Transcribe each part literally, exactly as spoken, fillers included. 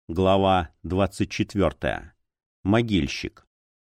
Глава двадцать четвёртая. Могильщик.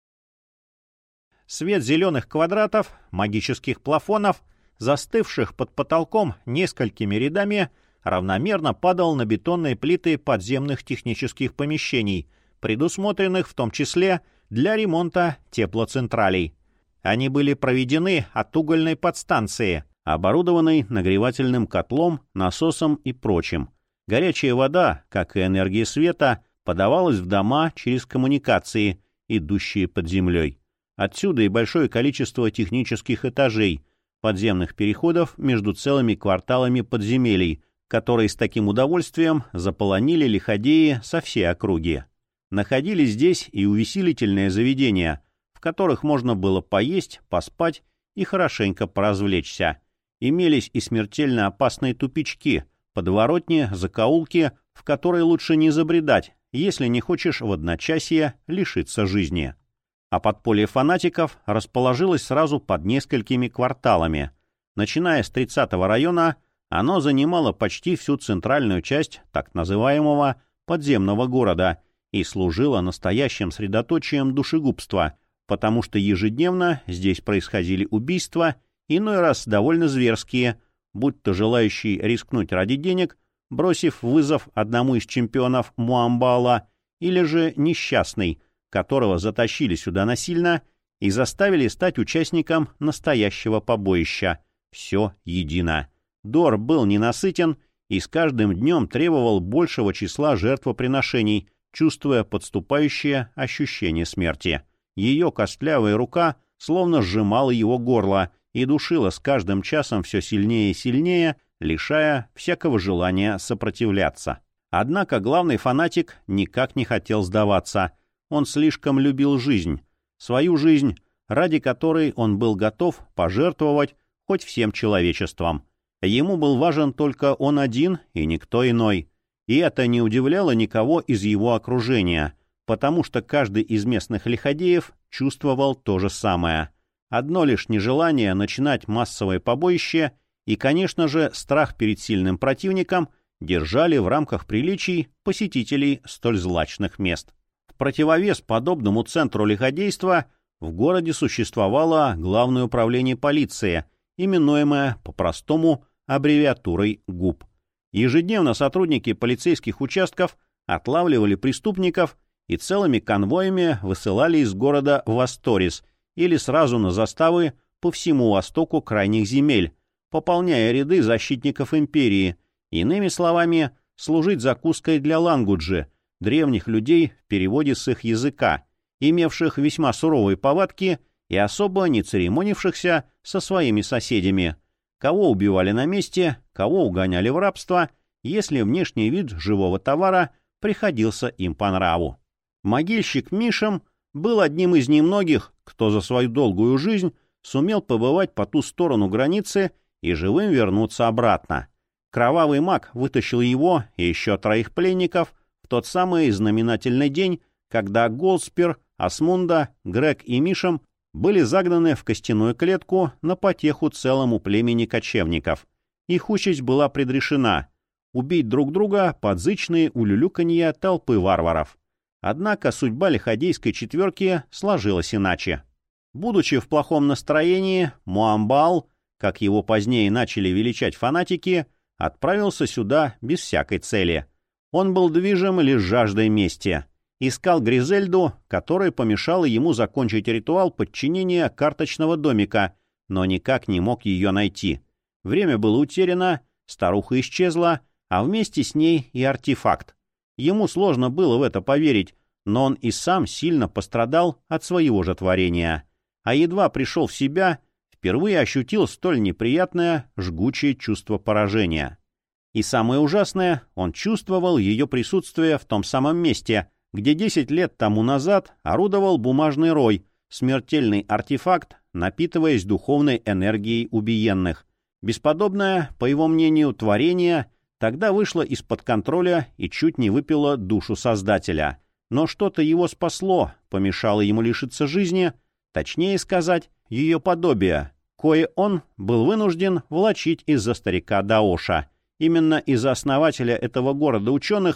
Свет зеленых квадратов, магических плафонов, застывших под потолком несколькими рядами, равномерно падал на бетонные плиты подземных технических помещений, предусмотренных в том числе для ремонта теплоцентралей. Они были проведены от угольной подстанции, оборудованной нагревательным котлом, насосом и прочим. Горячая вода, как и энергия света, подавалась в дома через коммуникации, идущие под землей. Отсюда и большое количество технических этажей, подземных переходов между целыми кварталами подземелий, которые с таким удовольствием заполонили лиходеи со всей округи. Находились здесь и увеселительные заведения, в которых можно было поесть, поспать и хорошенько поразвлечься. Имелись и смертельно опасные тупички, подворотни, закоулки, в которые лучше не забредать, если не хочешь в одночасье лишиться жизни. А подполье фанатиков расположилось сразу под несколькими кварталами. Начиная с тридцатого района, оно занимало почти всю центральную часть так называемого подземного города и служило настоящим средоточием душегубства, потому что ежедневно здесь происходили убийства, иной раз довольно зверские, будь то желающий рискнуть ради денег, бросив вызов одному из чемпионов Муамбала, или же несчастный, которого затащили сюда насильно и заставили стать участником настоящего побоища. Все едино. Дор был ненасытен и с каждым днем требовал большего числа жертвоприношений, чувствуя подступающее ощущение смерти. Ее костлявая рука словно сжимала его горло и душила с каждым часом все сильнее и сильнее, лишая всякого желания сопротивляться. Однако главный фанатик никак не хотел сдаваться. Он слишком любил жизнь, свою жизнь, ради которой он был готов пожертвовать хоть всем человечеством. Ему был важен только он один и никто иной. И это не удивляло никого из его окружения, потому что каждый из местных лиходеев чувствовал то же самое. Одно лишь нежелание начинать массовое побоище и, конечно же, страх перед сильным противником держали в рамках приличий посетителей столь злачных мест. В противовес подобному центру лиходейства в городе существовало Главное управление полиции, именуемое по-простому аббревиатурой ГУП. Ежедневно сотрудники полицейских участков отлавливали преступников и целыми конвоями высылали из города в Асторис или сразу на заставы по всему востоку крайних земель, пополняя ряды защитников империи, иными словами, служить закуской для лангуджи, древних людей в переводе с их языка, имевших весьма суровые повадки и особо не церемонившихся со своими соседями. Кого убивали на месте, кого угоняли в рабство, если внешний вид живого товара приходился им по нраву. Могильщик Мишем был одним из немногих, кто за свою долгую жизнь сумел побывать по ту сторону границы и живым вернуться обратно. Кровавый маг вытащил его и еще троих пленников в тот самый знаменательный день, когда Голспер, Асмунда, Грег и Мишем были загнаны в костяную клетку на потеху целому племени кочевников. Их участь была предрешена — убить друг друга под зычные улюлюканья толпы варваров. Однако судьба лиходейской четверки сложилась иначе. Будучи в плохом настроении, Муамбал, как его позднее начали величать фанатики, отправился сюда без всякой цели. Он был движим лишь жаждой мести. Искал Гризельду, которая помешала ему закончить ритуал подчинения карточного домика, но никак не мог ее найти. Время было утеряно, старуха исчезла, а вместе с ней и артефакт. Ему сложно было в это поверить, но он и сам сильно пострадал от своего же творения. А едва пришел в себя, впервые ощутил столь неприятное, жгучее чувство поражения. И самое ужасное, он чувствовал ее присутствие в том самом месте, где десять лет тому назад орудовал бумажный рой, смертельный артефакт, напитываясь духовной энергией убиенных. Бесподобное, по его мнению, творение тогда вышло из-под контроля и чуть не выпило душу Создателя. Но что-то его спасло, помешало ему лишиться жизни, точнее сказать, ее подобия, кое он был вынужден влачить из-за старика Даоша. Именно из-за основателя этого города ученых,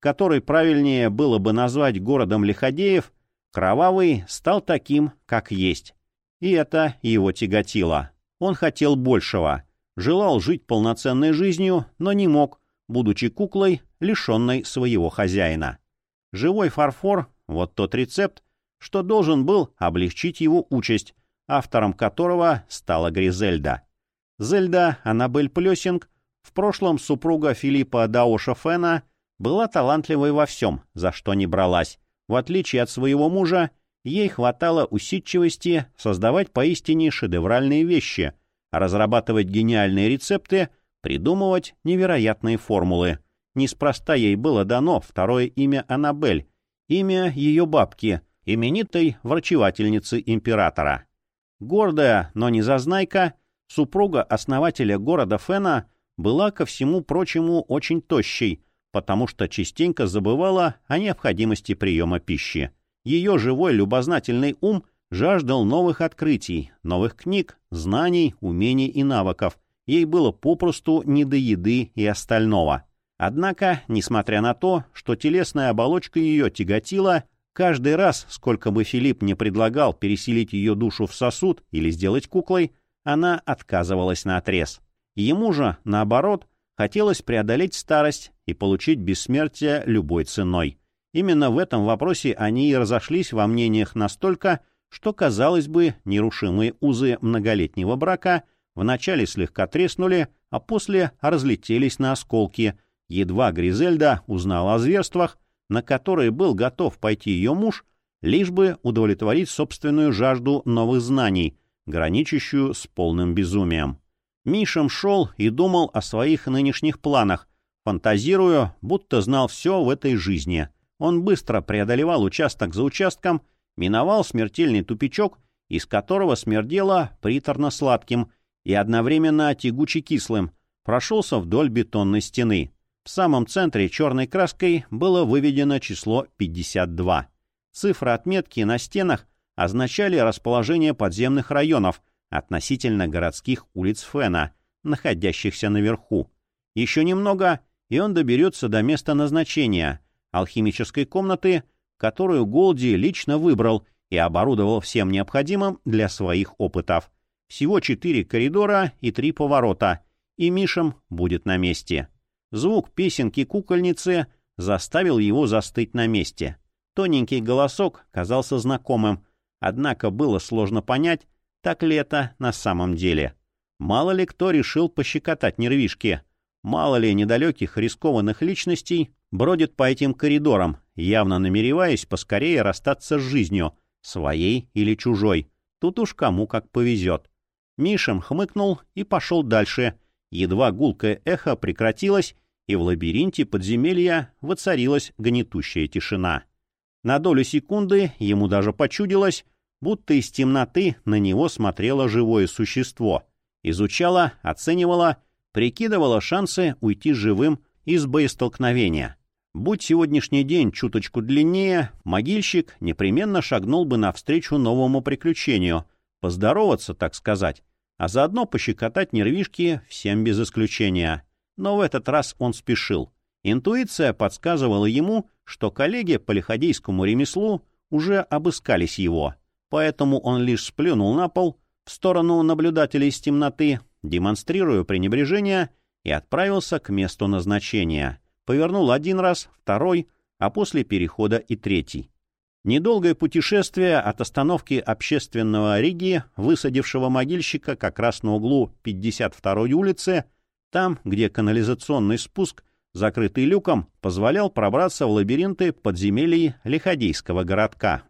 который правильнее было бы назвать городом лиходеев, Кровавый стал таким, как есть. И это его тяготило. Он хотел большего. Желал жить полноценной жизнью, но не мог, будучи куклой, лишенной своего хозяина. Живой фарфор — вот тот рецепт, что должен был облегчить его участь, автором которого стала Гризельда. Зельда Аннабель Плёсинг, в прошлом супруга Филиппа Даоша Фена, была талантливой во всем, за что не бралась. В отличие от своего мужа, ей хватало усидчивости создавать поистине шедевральные вещи, разрабатывать гениальные рецепты, придумывать невероятные формулы. Неспроста ей было дано второе имя Аннабель, имя ее бабки, именитой врачевательницы императора. Гордая, но не зазнайка, супруга основателя города Фена была, ко всему прочему, очень тощей, потому что частенько забывала о необходимости приема пищи. Ее живой любознательный ум жаждал новых открытий, новых книг, знаний, умений и навыков. Ей было попросту не до еды и остального. Однако, несмотря на то, что телесная оболочка ее тяготила, каждый раз, сколько бы Филипп не предлагал переселить ее душу в сосуд или сделать куклой, она отказывалась наотрез. Ему же, наоборот, хотелось преодолеть старость и получить бессмертие любой ценой. Именно в этом вопросе они и разошлись во мнениях настолько, что, казалось бы, нерушимые узы многолетнего брака вначале слегка треснули, а после разлетелись на осколки. Едва Гризельда узнала о зверствах, на которые был готов пойти ее муж, лишь бы удовлетворить собственную жажду новых знаний, граничащую с полным безумием. Мишам шел и думал о своих нынешних планах, фантазируя, будто знал все в этой жизни. Он быстро преодолевал участок за участком, миновал смертельный тупичок, из которого смердело приторно-сладким и одновременно тягуче-кислым, прошелся вдоль бетонной стены. В самом центре черной краской было выведено число пятьдесят два. Цифры отметки на стенах означали расположение подземных районов относительно городских улиц Фена, находящихся наверху. Еще немного, и он доберется до места назначения — алхимической комнаты, которую Голди лично выбрал и оборудовал всем необходимым для своих опытов. Всего четыре коридора и три поворота, и Мишам будет на месте. Звук песенки кукольницы заставил его застыть на месте. Тоненький голосок казался знакомым, однако было сложно понять, так ли это на самом деле. Мало ли кто решил пощекотать нервишки. Мало ли недалеких рискованных личностей бродит по этим коридорам, явно намереваясь поскорее расстаться с жизнью, своей или чужой. Тут уж кому как повезет. Мишам хмыкнул и пошел дальше. Едва гулкое эхо прекратилось, и в лабиринте подземелья воцарилась гнетущая тишина. На долю секунды ему даже почудилось, будто из темноты на него смотрело живое существо. Изучало, оценивало, прикидывало шансы уйти живым из боестолкновения. Будь сегодняшний день чуточку длиннее, могильщик непременно шагнул бы навстречу новому приключению, поздороваться, так сказать, а заодно пощекотать нервишки всем без исключения. Но в этот раз он спешил. Интуиция подсказывала ему, что коллеги по лиходейскому ремеслу уже обыскались его. Поэтому он лишь сплюнул на пол в сторону наблюдателей из темноты, демонстрируя пренебрежение, и отправился к месту назначения. Повернул один раз, второй, а после перехода и третий. Недолгое путешествие от остановки общественного риги, высадившего могильщика как раз на углу пятьдесят второй улицы, там, где канализационный спуск, закрытый люком, позволял пробраться в лабиринты подземелий лиходейского городка.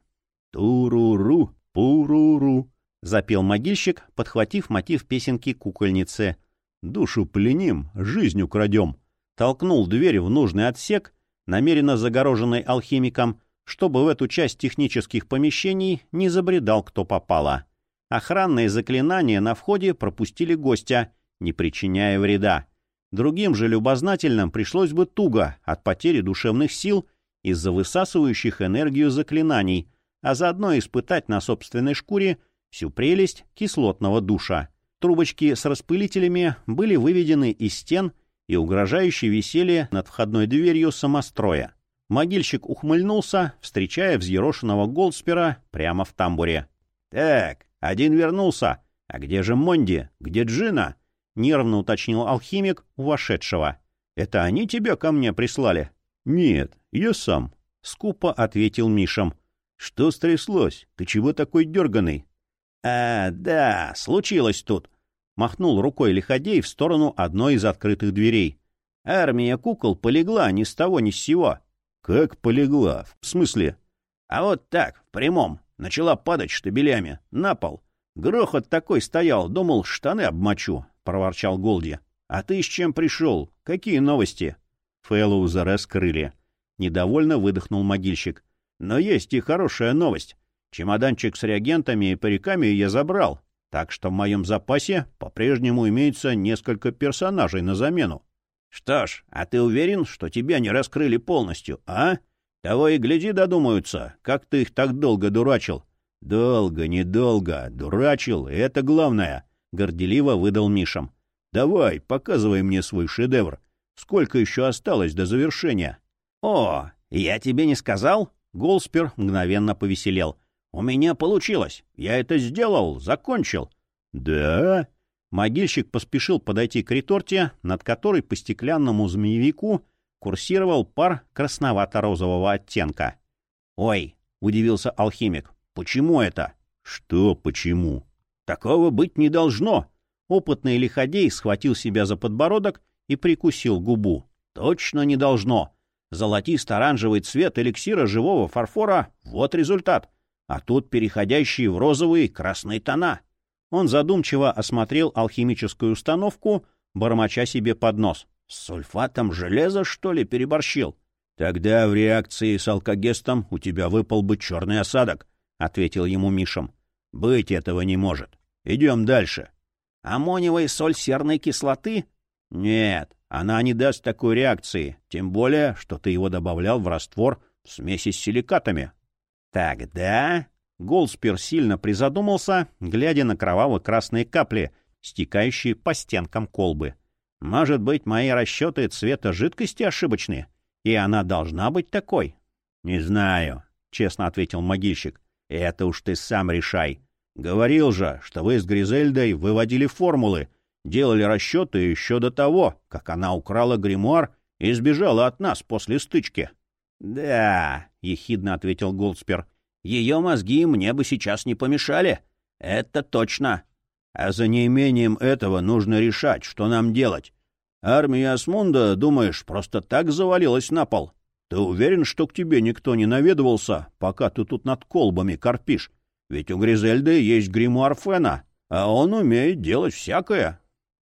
«Туруру, пуруру», — запел могильщик, подхватив мотив песенки кукольницы. «Душу пленим, жизнь украдем». Толкнул дверь в нужный отсек, намеренно загороженный алхимиком, чтобы в эту часть технических помещений не забредал кто попало. Охранные заклинания на входе пропустили гостя, не причиняя вреда. Другим же любознательным пришлось бы туго от потери душевных сил из-за высасывающих энергию заклинаний, а заодно испытать на собственной шкуре всю прелесть кислотного душа. Трубочки с распылителями были выведены из стен и угрожающе висели над входной дверью самостроя. Могильщик ухмыльнулся, встречая взъерошенного Голдспера прямо в тамбуре. «Так, один вернулся. А где же Монди? Где Джина?» — нервно уточнил алхимик у вошедшего. «Это они тебя ко мне прислали?» «Нет, я сам», — скупо ответил Мишам. «Что стряслось? Ты чего такой дерганый?» «А, да, случилось тут», — махнул рукой лиходей в сторону одной из открытых дверей. «Армия кукол полегла ни с того ни с сего». «Как полегла? В смысле?» «А вот так, в прямом. Начала падать штабелями. На пол. Грохот такой стоял, думал, штаны обмочу», — проворчал Голди. «А ты с чем пришел? Какие новости?» Фэллоуза раскрыли. Недовольно выдохнул могильщик. «Но есть и хорошая новость. Чемоданчик с реагентами и париками я забрал, так что в моем запасе по-прежнему имеется несколько персонажей на замену». «Что ж, а ты уверен, что тебя не раскрыли полностью, а? Того и гляди додумаются, как ты их так долго дурачил». «Долго, недолго. Дурачил, и это главное», — горделиво выдал Мишам. «Давай, показывай мне свой шедевр. Сколько еще осталось до завершения?» «О, я тебе не сказал?» Голдспер мгновенно повеселел. «У меня получилось. Я это сделал, закончил». «Да?» Могильщик поспешил подойти к реторте, над которой по стеклянному змеевику курсировал пар красновато-розового оттенка. «Ой!» — удивился алхимик. «Почему это?» «Что почему?» «Такого быть не должно!» Опытный лиходей схватил себя за подбородок и прикусил губу. «Точно не должно! Золотисто-оранжевый цвет эликсира живого фарфора — вот результат, а тут переходящие в розовые и красные тона». Он задумчиво осмотрел алхимическую установку, бормоча себе под нос. «С сульфатом железа, что ли, переборщил?» «Тогда в реакции с алкогестом у тебя выпал бы черный осадок», — ответил ему Мишам. «Быть этого не может. Идем дальше». «Аммониевая соль серной кислоты?» «Нет, она не даст такой реакции, тем более, что ты его добавлял в раствор в смеси с силикатами». «Тогда...» Голдспер сильно призадумался, глядя на кроваво-красные капли, стекающие по стенкам колбы. «Может быть, мои расчеты цвета жидкости ошибочны, и она должна быть такой?» «Не знаю», — честно ответил могильщик. «Это уж ты сам решай. Говорил же, что вы с Гризельдой выводили формулы, делали расчеты еще до того, как она украла гримуар и сбежала от нас после стычки». «Да», — ехидно ответил Голдспер. «Ее мозги мне бы сейчас не помешали. Это точно. А за неимением этого нужно решать, что нам делать. Армия Асмунда, думаешь, просто так завалилась на пол? Ты уверен, что к тебе никто не наведывался, пока ты тут над колбами корпишь? Ведь у Гризельды есть гримуар Фена, а он умеет делать всякое».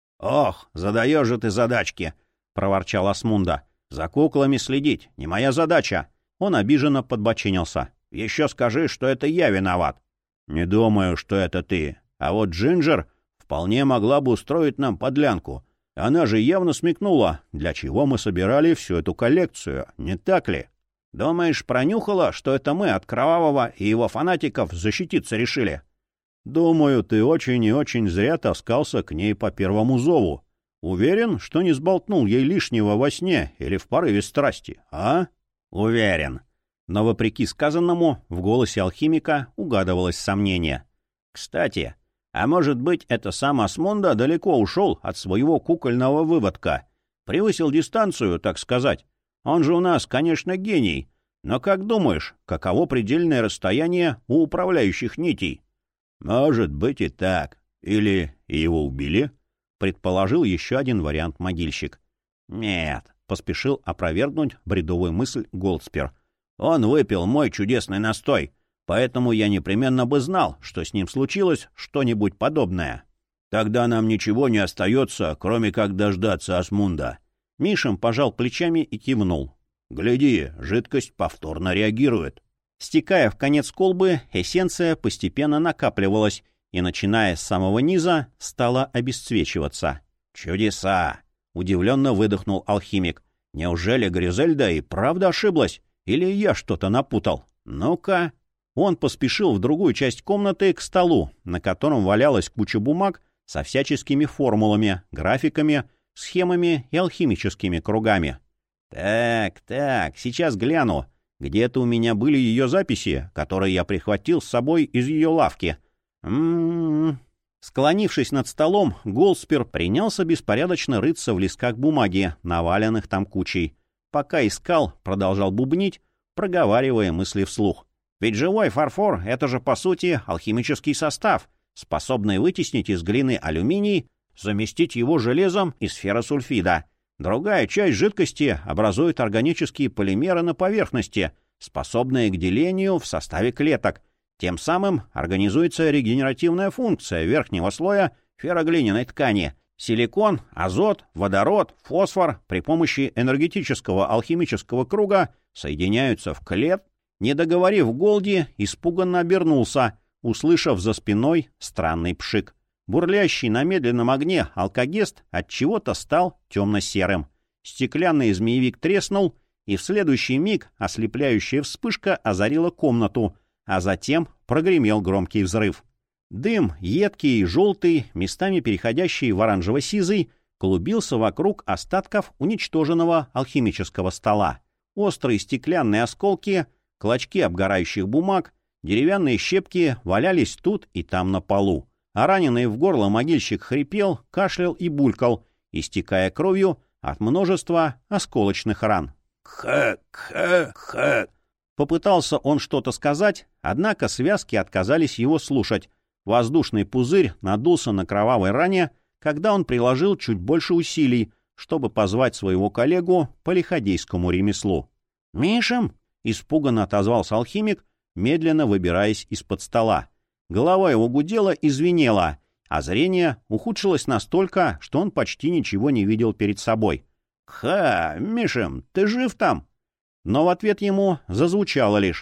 «Ох, задаешь же ты задачки», — проворчал Асмунда. «За куклами следить не моя задача». Он обиженно подбочинился. «Еще скажи, что это я виноват». «Не думаю, что это ты. А вот Джинджер вполне могла бы устроить нам подлянку. Она же явно смекнула, для чего мы собирали всю эту коллекцию, не так ли? Думаешь, пронюхала, что это мы от Кровавого и его фанатиков защититься решили?» «Думаю, ты очень и очень зря таскался к ней по первому зову. Уверен, что не сболтнул ей лишнего во сне или в порыве страсти, а?» «Уверен». Но, вопреки сказанному, в голосе алхимика угадывалось сомнение. «Кстати, а может быть, это сам Асмунда далеко ушел от своего кукольного выводка? Превысил дистанцию, так сказать. Он же у нас, конечно, гений. Но как думаешь, каково предельное расстояние у управляющих нитей?» «Может быть и так. Или его убили?» — предположил еще один вариант могильщик. «Нет», — поспешил опровергнуть бредовую мысль Голдспер. «Он выпил мой чудесный настой, поэтому я непременно бы знал, что с ним случилось что-нибудь подобное». «Тогда нам ничего не остается, кроме как дождаться Асмунда». Мишам пожал плечами и кивнул. «Гляди, жидкость повторно реагирует». Стекая в конец колбы, эссенция постепенно накапливалась и, начиная с самого низа, стала обесцвечиваться. «Чудеса!» — удивленно выдохнул алхимик. «Неужели Гризельда и правда ошиблась? Или я что-то напутал? Ну-ка!» Он поспешил в другую часть комнаты к столу, на котором валялась куча бумаг со всяческими формулами, графиками, схемами и алхимическими кругами. Так, так, сейчас гляну. Где-то у меня были ее записи, которые я прихватил с собой из ее лавки. М-м-м. Склонившись над столом, Голспер принялся беспорядочно рыться в листках бумаги, наваленных там кучей. Пока искал, продолжал бубнить, проговаривая мысли вслух. Ведь живой фарфор — это же, по сути, алхимический состав, способный вытеснить из глины алюминий, заместить его железом из ферросульфида. Другая часть жидкости образует органические полимеры на поверхности, способные к делению в составе клеток. Тем самым организуется регенеративная функция верхнего слоя ферроглиняной ткани. Силикон, азот, водород, фосфор при помощи энергетического алхимического круга соединяются в клет. Не договорив, Голди испуганно обернулся, услышав за спиной странный пшик. Бурлящий на медленном огне алкогест отчего-то стал темно-серым. Стеклянный змеевик треснул, и в следующий миг ослепляющая вспышка озарила комнату, а затем прогремел громкий взрыв. Дым, едкий и желтый, местами переходящий в оранжево-сизый, клубился вокруг остатков уничтоженного алхимического стола. Острые стеклянные осколки, клочки обгорающих бумаг, деревянные щепки валялись тут и там на полу. А раненый в горло могильщик хрипел, кашлял и булькал, истекая кровью от множества осколочных ран. «Ха-ха-ха!» Попытался он что-то сказать, однако связки отказались его слушать. Воздушный пузырь надулся на кровавой ране, когда он приложил чуть больше усилий, чтобы позвать своего коллегу по лиходейскому ремеслу. «Мишем?» — испуганно отозвался алхимик, медленно выбираясь из-под стола. Голова его гудела и звенела, а зрение ухудшилось настолько, что он почти ничего не видел перед собой. «Ха, Мишем, ты жив там?» Но в ответ ему зазвучало лишь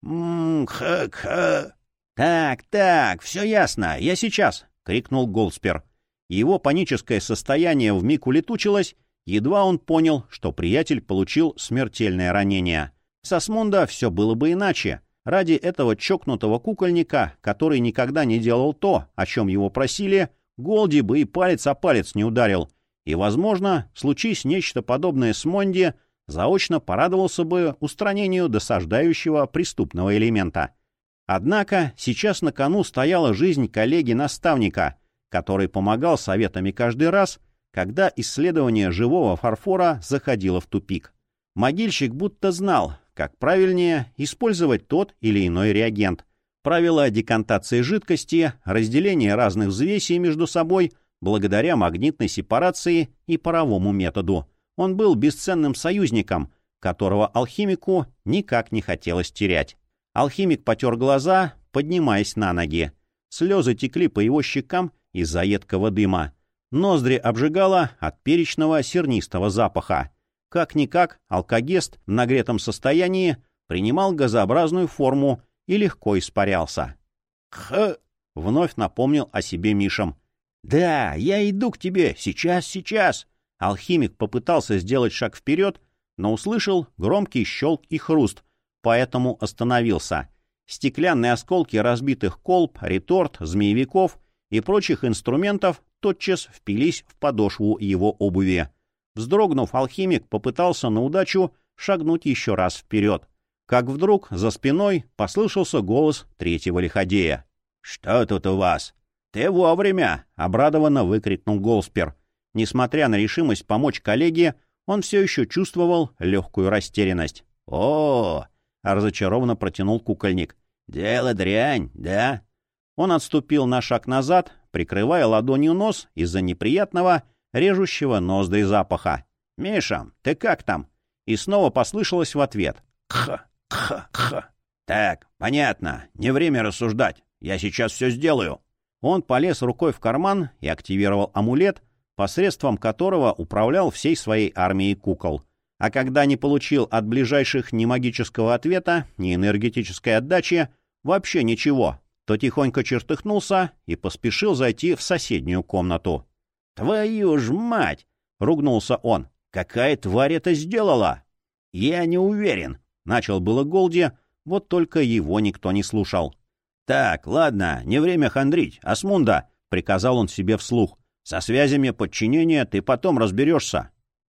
«М-ха-ха». «Так, так, все ясно, я сейчас!» — крикнул Голспер. Его паническое состояние вмиг улетучилось, едва он понял, что приятель получил смертельное ранение. С Асмунда все было бы иначе. Ради этого чокнутого кукольника, который никогда не делал то, о чем его просили, Голди бы и палец о палец не ударил. И, возможно, случись нечто подобное с Монди, заочно порадовался бы устранению досаждающего преступного элемента. Однако сейчас на кону стояла жизнь коллеги-наставника, который помогал советами каждый раз, когда исследование живого фарфора заходило в тупик. Могильщик будто знал, как правильнее использовать тот или иной реагент. Правила декантации жидкости, разделение разных взвесей между собой благодаря магнитной сепарации и паровому методу. Он был бесценным союзником, которого алхимику никак не хотелось терять. Алхимик потер глаза, поднимаясь на ноги. Слезы текли по его щекам из-за едкого дыма. Ноздри обжигало от перечного сернистого запаха. Как-никак алкогест в нагретом состоянии принимал газообразную форму и легко испарялся. «Х!» — вновь напомнил о себе Мишам. «Да, я иду к тебе, сейчас, сейчас!» Алхимик попытался сделать шаг вперед, но услышал громкий щелк и хруст, поэтому остановился. Стеклянные осколки разбитых колб, реторт, змеевиков и прочих инструментов тотчас впились в подошву его обуви. Вздрогнув, алхимик попытался на удачу шагнуть еще раз вперед. Как вдруг за спиной послышался голос третьего лиходея. «Что тут у вас?» «Ты вовремя!» — обрадованно выкрикнул Голспер. Несмотря на решимость помочь коллеге, он все еще чувствовал легкую растерянность. «О!» — разочарованно протянул кукольник. «Дело дрянь, да?» Он отступил на шаг назад, прикрывая ладонью нос из-за неприятного, режущего ноздри запаха. «Миша, ты как там?» И снова послышалось в ответ. «Кха, кха, кха». «Так, понятно, не время рассуждать. Я сейчас все сделаю». Он полез рукой в карман и активировал амулет, посредством которого управлял всей своей армией кукол. А когда не получил от ближайших ни магического ответа, ни энергетической отдачи, вообще ничего, то тихонько чертыхнулся и поспешил зайти в соседнюю комнату. «Твою ж мать!» — ругнулся он. «Какая тварь это сделала?» «Я не уверен», — начал было Голди, вот только его никто не слушал. «Так, ладно, не время хандрить, Асмунда», — приказал он себе вслух. «Со связями подчинения ты потом разберешься».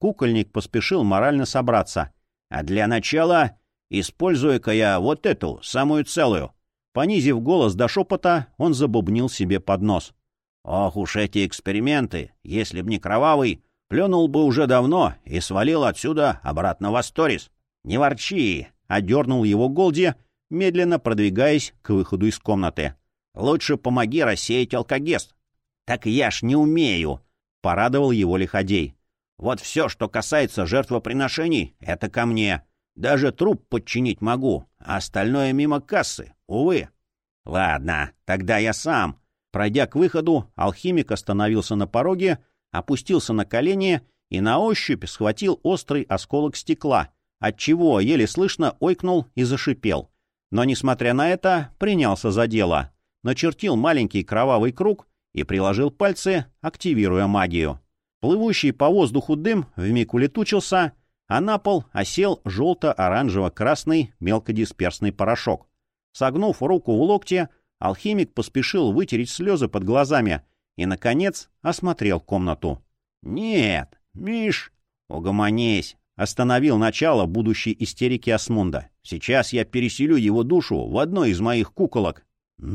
Кукольник поспешил морально собраться. «А для начала использую-ка я вот эту, самую целую». Понизив голос до шепота, он забубнил себе под нос. «Ох уж эти эксперименты! Если б не кровавый, плюнул бы уже давно и свалил отсюда обратно в Асторис». «Не ворчи!» — одернул его Голди, медленно продвигаясь к выходу из комнаты. «Лучше помоги рассеять алкогест». «Так я ж не умею!» — порадовал его лиходей. «Вот все, что касается жертвоприношений, это ко мне. Даже труп подчинить могу, а остальное мимо кассы, увы». «Ладно, тогда я сам». Пройдя к выходу, алхимик остановился на пороге, опустился на колени и на ощупь схватил острый осколок стекла, отчего еле слышно ойкнул и зашипел. Но, несмотря на это, принялся за дело. Начертил маленький кровавый круг и приложил пальцы, активируя магию. Плывущий по воздуху дым вмиг улетучился, а на пол осел желто-оранжево-красный мелкодисперсный порошок. Согнув руку в локте, алхимик поспешил вытереть слезы под глазами и, наконец, осмотрел комнату. «Нет, Миш, угомонись!» — остановил начало будущей истерики Асмунда. «Сейчас я переселю его душу в одной из моих куколок.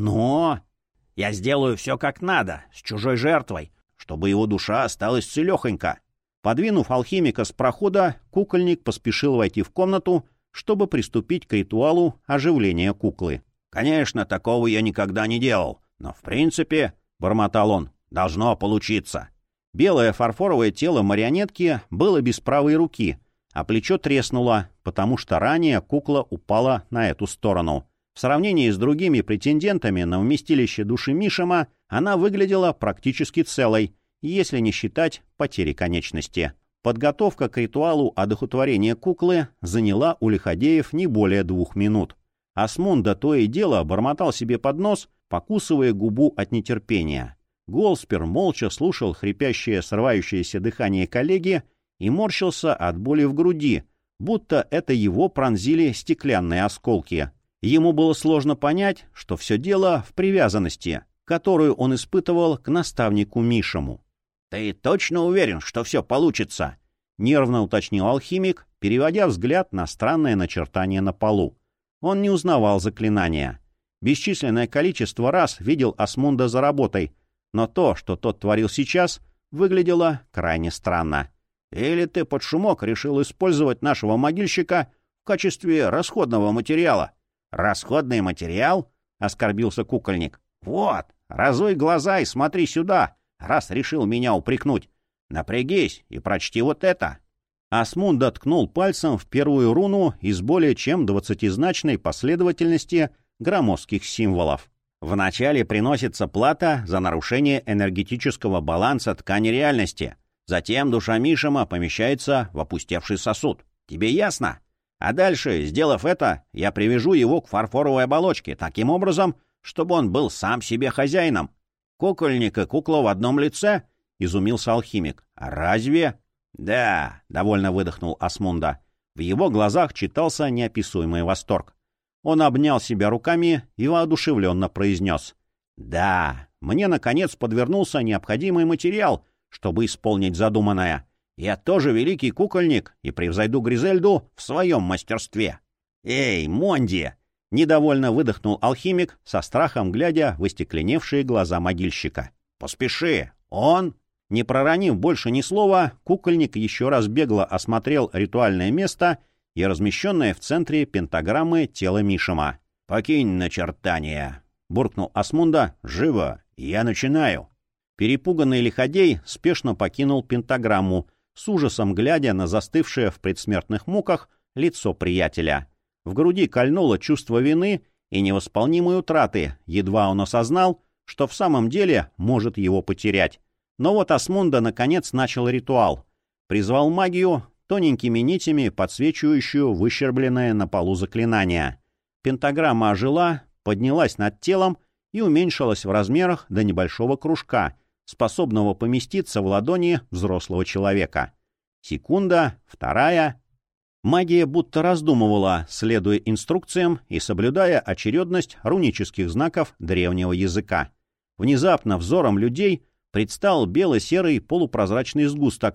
Но я сделаю все как надо, с чужой жертвой, чтобы его душа осталась целехонька». Подвинув алхимика с прохода, кукольник поспешил войти в комнату, чтобы приступить к ритуалу оживления куклы. «Конечно, такого я никогда не делал, но в принципе, — бормотал он, — должно получиться». Белое фарфоровое тело марионетки было без правой руки, а плечо треснуло, потому что ранее кукла упала на эту сторону. В сравнении с другими претендентами на вместилище души Мишима она выглядела практически целой, если не считать потери конечности. Подготовка к ритуалу одухотворения куклы заняла у лиходеев не более двух минут. Асмунда то и дело бормотал себе под нос, покусывая губу от нетерпения. Голспер молча слушал хрипящее, срывающееся дыхание коллеги и морщился от боли в груди, будто это его пронзили стеклянные осколки. Ему было сложно понять, что все дело в привязанности, которую он испытывал к наставнику Мишему. «Ты точно уверен, что все получится?» — нервно уточнил алхимик, переводя взгляд на странное начертание на полу. Он не узнавал заклинания. Бесчисленное количество раз видел Асмунда за работой, но то, что тот творил сейчас, выглядело крайне странно. «Или ты под шумок решил использовать нашего могильщика в качестве расходного материала?» «Расходный материал?» — оскорбился кукольник. «Вот, разуй глаза и смотри сюда, раз решил меня упрекнуть. Напрягись и прочти вот это». Асмунд ткнул пальцем в первую руну из более чем двадцатизначной последовательности громоздких символов. Вначале приносится плата за нарушение энергетического баланса ткани реальности. Затем душа Мишима помещается в опустевший сосуд. Тебе ясно? А дальше, сделав это, я привяжу его к фарфоровой оболочке таким образом, чтобы он был сам себе хозяином. Кукольник и кукла в одном лице? — изумился алхимик. — Разве? — Да, — довольно выдохнул Асмунда. В его глазах читался неописуемый восторг. Он обнял себя руками и воодушевленно произнес. — Да, мне, наконец, подвернулся необходимый материал, чтобы исполнить задуманное. Я тоже великий кукольник и превзойду Гризельду в своем мастерстве. — Эй, Монди! — недовольно выдохнул алхимик, со страхом глядя в остекленевшие глаза могильщика. — Поспеши! Он... Не проронив больше ни слова, кукольник еще раз бегло осмотрел ритуальное место и размещенное в центре пентаграммы тело Мишима. — Покинь начертание! — буркнул Асмунда. — Живо! Я начинаю! Перепуганный лиходей спешно покинул пентаграмму, с ужасом глядя на застывшее в предсмертных муках лицо приятеля. В груди кольнуло чувство вины и невосполнимой утраты, едва он осознал, что в самом деле может его потерять. Но вот Асмунда наконец начал ритуал. Призвал магию, тоненькими нитями подсвечивающую выщербленное на полу заклинание. Пентаграмма ожила, поднялась над телом и уменьшилась в размерах до небольшого кружка, способного поместиться в ладони взрослого человека. Секунда, вторая. Магия будто раздумывала, следуя инструкциям и соблюдая очередность рунических знаков древнего языка. Внезапно взором людей предстал бело-серый полупрозрачный сгусток,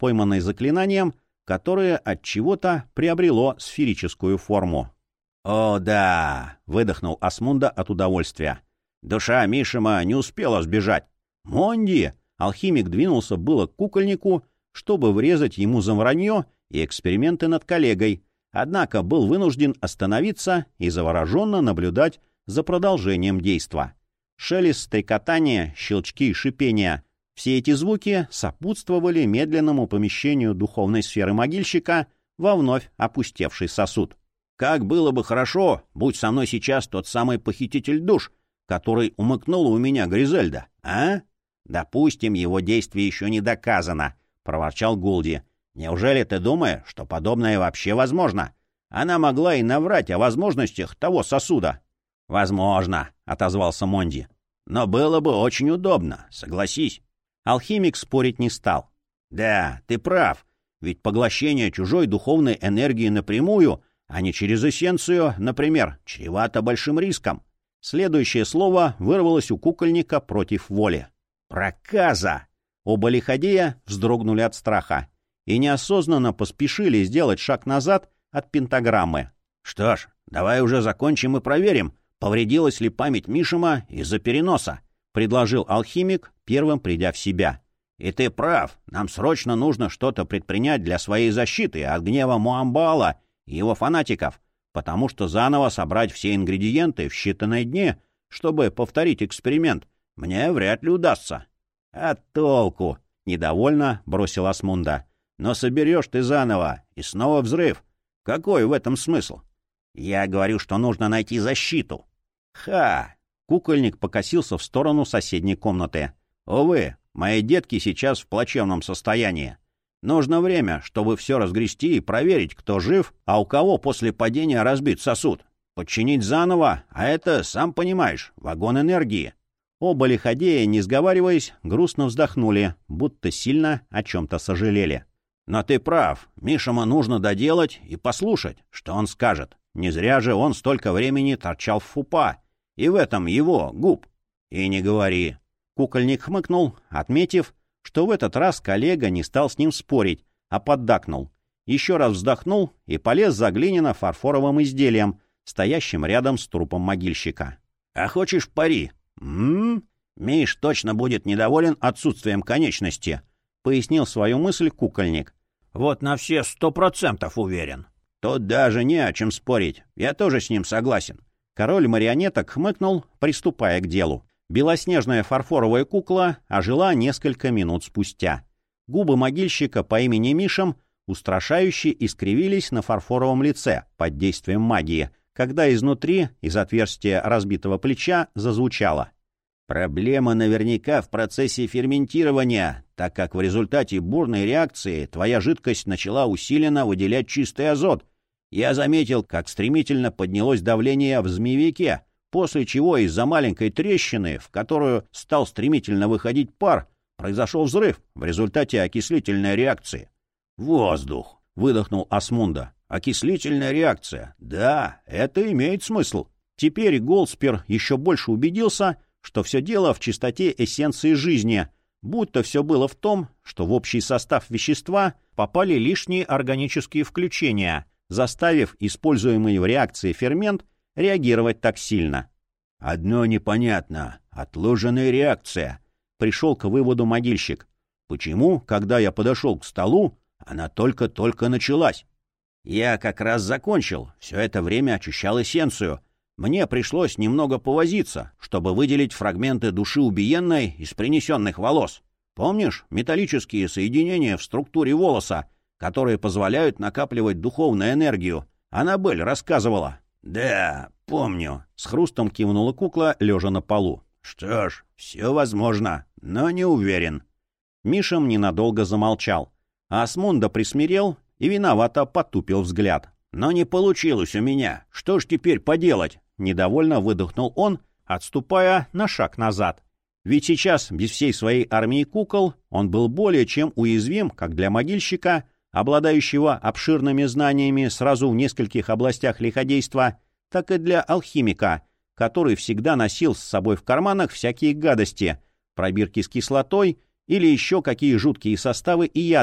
пойманной заклинанием, которое от чего-то приобрело сферическую форму. «О, да!» — выдохнул Асмунда от удовольствия. «Душа Мишима не успела сбежать. Монди!» — алхимик двинулся было к кукольнику, чтобы врезать ему за вранье и эксперименты над коллегой, однако был вынужден остановиться и завороженно наблюдать за продолжением действа. Шелест, стрекотание, щелчки и шипения — все эти звуки сопутствовали медленному помещению духовной сферы могильщика во вновь опустевший сосуд. «Как было бы хорошо, будь со мной сейчас тот самый похититель душ, который умыкнула у меня Гризельда, а?» «Допустим, его действие еще не доказано», — проворчал Гулди. «Неужели ты думаешь, что подобное вообще возможно? Она могла и наврать о возможностях того сосуда». «Возможно», — отозвался Монди. «Но было бы очень удобно, согласись». Алхимик спорить не стал. «Да, ты прав, ведь поглощение чужой духовной энергии напрямую, а не через эссенцию, например, чревато большим риском». Следующее слово вырвалось у кукольника против воли. «Проказа!» Оба лиходея вздрогнули от страха и неосознанно поспешили сделать шаг назад от пентаграммы. «Что ж, давай уже закончим и проверим, повредилась ли память Мишима из-за переноса», — предложил алхимик, первым придя в себя. «И ты прав, нам срочно нужно что-то предпринять для своей защиты от гнева Муамбала и его фанатиков, потому что заново собрать все ингредиенты в считанные дни, чтобы повторить эксперимент, мне вряд ли удастся». «А толку?» — недовольно бросил Асмунда. «Но соберешь ты заново, и снова взрыв. Какой в этом смысл?» «Я говорю, что нужно найти защиту». «Ха!» — кукольник покосился в сторону соседней комнаты. «Увы, мои детки сейчас в плачевном состоянии. Нужно время, чтобы все разгрести и проверить, кто жив, а у кого после падения разбит сосуд. Подчинить заново, а это, сам понимаешь, вагон энергии». Оба лиходея, не сговариваясь, грустно вздохнули, будто сильно о чем-то сожалели. «Но ты прав, Мишима нужно доделать и послушать, что он скажет. Не зря же он столько времени торчал в фупа, и в этом его губ. И не говори». Кукольник хмыкнул, отметив, что в этот раз коллега не стал с ним спорить, а поддакнул. Еще раз вздохнул и полез за глиняно-фарфоровым изделием, стоящим рядом с трупом могильщика. «А хочешь пари?» «М-м-м, Миш точно будет недоволен отсутствием конечности», — пояснил свою мысль кукольник. «Вот на все сто процентов уверен». «Тут даже не о чем спорить, я тоже с ним согласен». Король марионеток хмыкнул, приступая к делу. Белоснежная фарфоровая кукла ожила несколько минут спустя. Губы могильщика по имени Мишам устрашающе искривились на фарфоровом лице под действием магии, когда изнутри, из отверстия разбитого плеча, зазвучало. «Проблема наверняка в процессе ферментирования, так как в результате бурной реакции твоя жидкость начала усиленно выделять чистый азот. Я заметил, как стремительно поднялось давление в змеевике, после чего из-за маленькой трещины, в которую стал стремительно выходить пар, произошел взрыв в результате окислительной реакции». «Воздух!» — выдохнул Асмунда. «Окислительная реакция. Да, это имеет смысл». Теперь Голдспер еще больше убедился, что все дело в чистоте эссенции жизни, будто все было в том, что в общий состав вещества попали лишние органические включения, заставив используемый в реакции фермент реагировать так сильно. «Одно непонятно. Отложенная реакция», — пришел к выводу могильщик. «Почему, когда я подошел к столу, она только-только началась?» «Я как раз закончил, все это время очищал эссенцию. Мне пришлось немного повозиться, чтобы выделить фрагменты души убиенной из принесенных волос. Помнишь металлические соединения в структуре волоса, которые позволяют накапливать духовную энергию? Аннабель рассказывала». «Да, помню», — с хрустом кивнула кукла, лежа на полу. «Что ж, все возможно, но не уверен». Мишам ненадолго замолчал, а Асмунда присмирел и виновато потупил взгляд. «Но не получилось у меня. Что ж теперь поделать?» — недовольно выдохнул он, отступая на шаг назад. Ведь сейчас, без всей своей армии кукол, он был более чем уязвим как для могильщика, обладающего обширными знаниями сразу в нескольких областях лиходейства, так и для алхимика, который всегда носил с собой в карманах всякие гадости, пробирки с кислотой или еще какие жуткие составы и яды,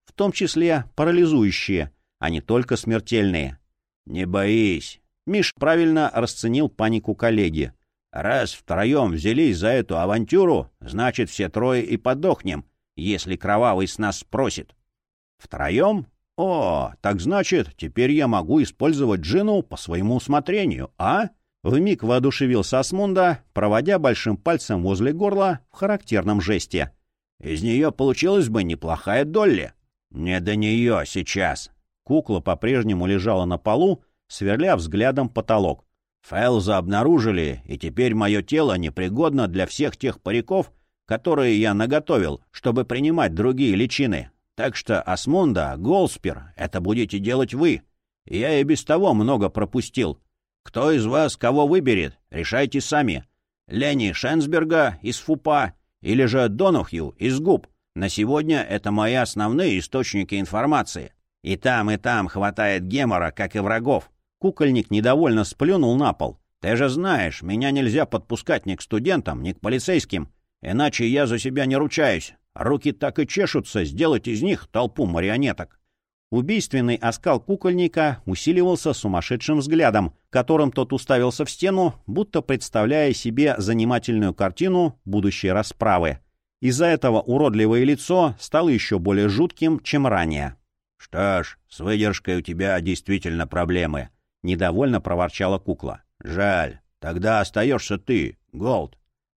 в том числе парализующие, а не только смертельные. «Не боись!» Миш правильно расценил панику коллеги. «Раз втроем взялись за эту авантюру, значит, все трое и подохнем, если Кровавый с нас спросит». «Втроем? О, так значит, теперь я могу использовать Джину по своему усмотрению, а?» Вмиг воодушевился Асмунда, проводя большим пальцем возле горла в характерном жесте. «Из нее получилась бы неплохая Долли». «Не до нее сейчас». Кукла по-прежнему лежала на полу, сверля взглядом потолок. «Фэлза обнаружили, и теперь мое тело непригодно для всех тех париков, которые я наготовил, чтобы принимать другие личины. Так что, Асмунда, Голспер, это будете делать вы. Я и без того много пропустил. Кто из вас кого выберет, решайте сами. Лени Шенсберга из ФУПа или же Донухью из ГУП. На сегодня это мои основные источники информации. И там, и там хватает гемора, как и врагов». Кукольник недовольно сплюнул на пол. «Ты же знаешь, меня нельзя подпускать ни к студентам, ни к полицейским. Иначе я за себя не ручаюсь. Руки так и чешутся сделать из них толпу марионеток». Убийственный оскал кукольника усиливался сумасшедшим взглядом, которым тот уставился в стену, будто представляя себе занимательную картину будущей расправы. Из-за этого уродливое лицо стало еще более жутким, чем ранее. «Что ж, с выдержкой у тебя действительно проблемы», — недовольно проворчала кукла. «Жаль. Тогда остаешься ты, Голд.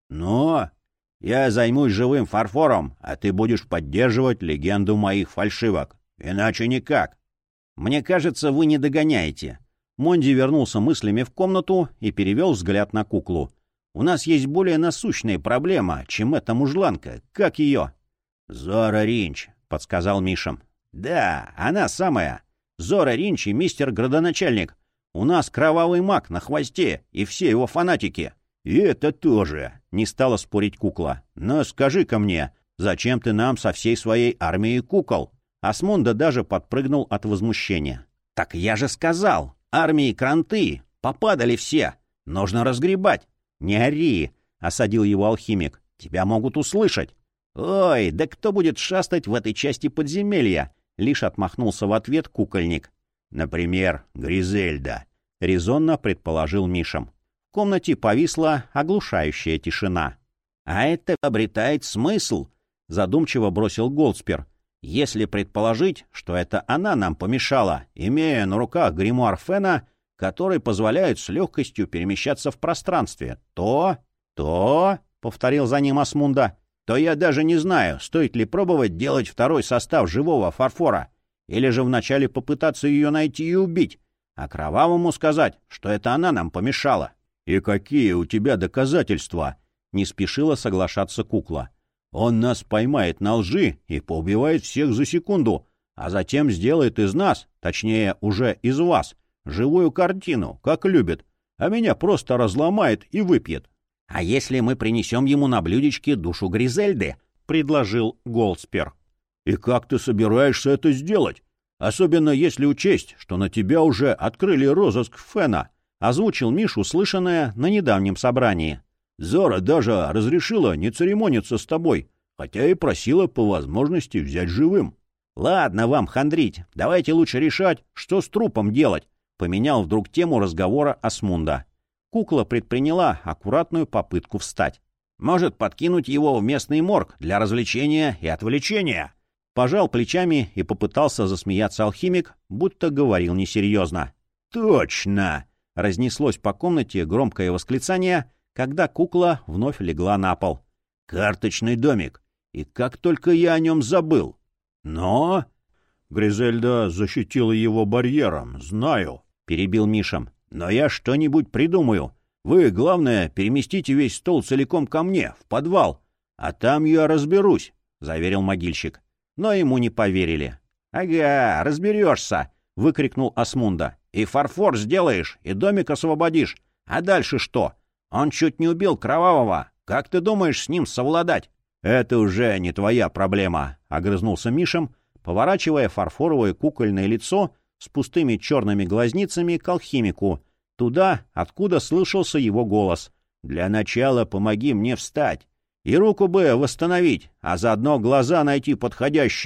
Но я займусь живым фарфором, а ты будешь поддерживать легенду моих фальшивок. Иначе никак». «Мне кажется, вы не догоняете». Монди вернулся мыслями в комнату и перевел взгляд на куклу. «У нас есть более насущная проблема, чем эта мужланка. Как ее?» «Зора Ринч», — подсказал Миша. «Да, она самая. Зора Ринч и мистер градоначальник. У нас кровавый маг на хвосте, и все его фанатики». «И это тоже», — не стала спорить кукла. «Но скажи-ка мне, зачем ты нам со всей своей армией кукол?» Асмунда даже подпрыгнул от возмущения. «Так я же сказал, армии кранты, попадали все. Нужно разгребать». «Не ори», — осадил его алхимик. «Тебя могут услышать». «Ой, да кто будет шастать в этой части подземелья?» — лишь отмахнулся в ответ кукольник. «Например, Гризельда», — резонно предположил Мишам. В комнате повисла оглушающая тишина. «А это обретает смысл», — задумчиво бросил Голдспер. «Если предположить, что это она нам помешала, имея на руках гримуар Фена, который позволяет с легкостью перемещаться в пространстве, то...» «То...» — повторил за ним Асмунда. «То я даже не знаю, стоит ли пробовать делать второй состав живого фарфора, или же вначале попытаться ее найти и убить, а Кровавому сказать, что это она нам помешала». «И какие у тебя доказательства?» — не спешила соглашаться кукла. «Он нас поймает на лжи и поубивает всех за секунду, а затем сделает из нас, точнее, уже из вас, живую картину, как любит, а меня просто разломает и выпьет». «А если мы принесем ему на блюдечке душу Гризельды?» — предложил Голдспер. «И как ты собираешься это сделать? Особенно если учесть, что на тебя уже открыли розыск Фена», — озвучил Миш услышанное на недавнем собрании. «Зора даже разрешила не церемониться с тобой, хотя и просила по возможности взять живым». «Ладно вам хандрить, давайте лучше решать, что с трупом делать», — поменял вдруг тему разговора Асмунда. Кукла предприняла аккуратную попытку встать. «Может, подкинуть его в местный морг для развлечения и отвлечения?» Пожал плечами и попытался засмеяться алхимик, будто говорил несерьезно. «Точно!» — разнеслось по комнате громкое восклицание, когда кукла вновь легла на пол. «Карточный домик! И как только я о нем забыл! Но...» «Гризельда защитила его барьером, знаю», — перебил Мишам. «Но я что-нибудь придумаю. Вы, главное, переместите весь стол целиком ко мне, в подвал, а там я разберусь», — заверил могильщик. Но ему не поверили. «Ага, разберешься», — выкрикнул Асмунда. «И фарфор сделаешь, и домик освободишь. А дальше что? Он чуть не убил Кровавого. Как ты думаешь с ним совладать?» «Это уже не твоя проблема», — огрызнулся Мишам, поворачивая фарфоровое кукольное лицо с пустыми черными глазницами к алхимику, туда, откуда слышался его голос. «Для начала помоги мне встать. И руку бы восстановить, а заодно глаза найти подходящие».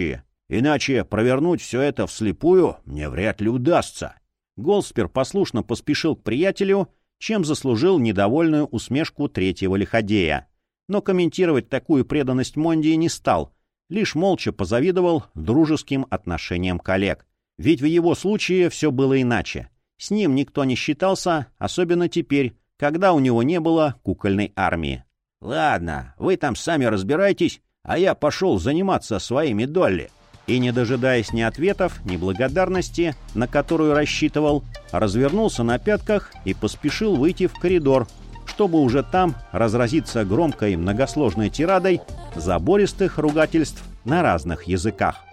Иначе провернуть все это вслепую мне вряд ли удастся». Голспер послушно поспешил к приятелю, чем заслужил недовольную усмешку третьего лиходея. Но комментировать такую преданность Мондии не стал, лишь молча позавидовал дружеским отношениям коллег. Ведь в его случае все было иначе. С ним никто не считался, особенно теперь, когда у него не было кукольной армии. «Ладно, вы там сами разбирайтесь, а я пошел заниматься своими Долли». И, не дожидаясь ни ответов, ни благодарности, на которую рассчитывал, развернулся на пятках и поспешил выйти в коридор, чтобы уже там разразиться громкой многосложной тирадой забористых ругательств на разных языках.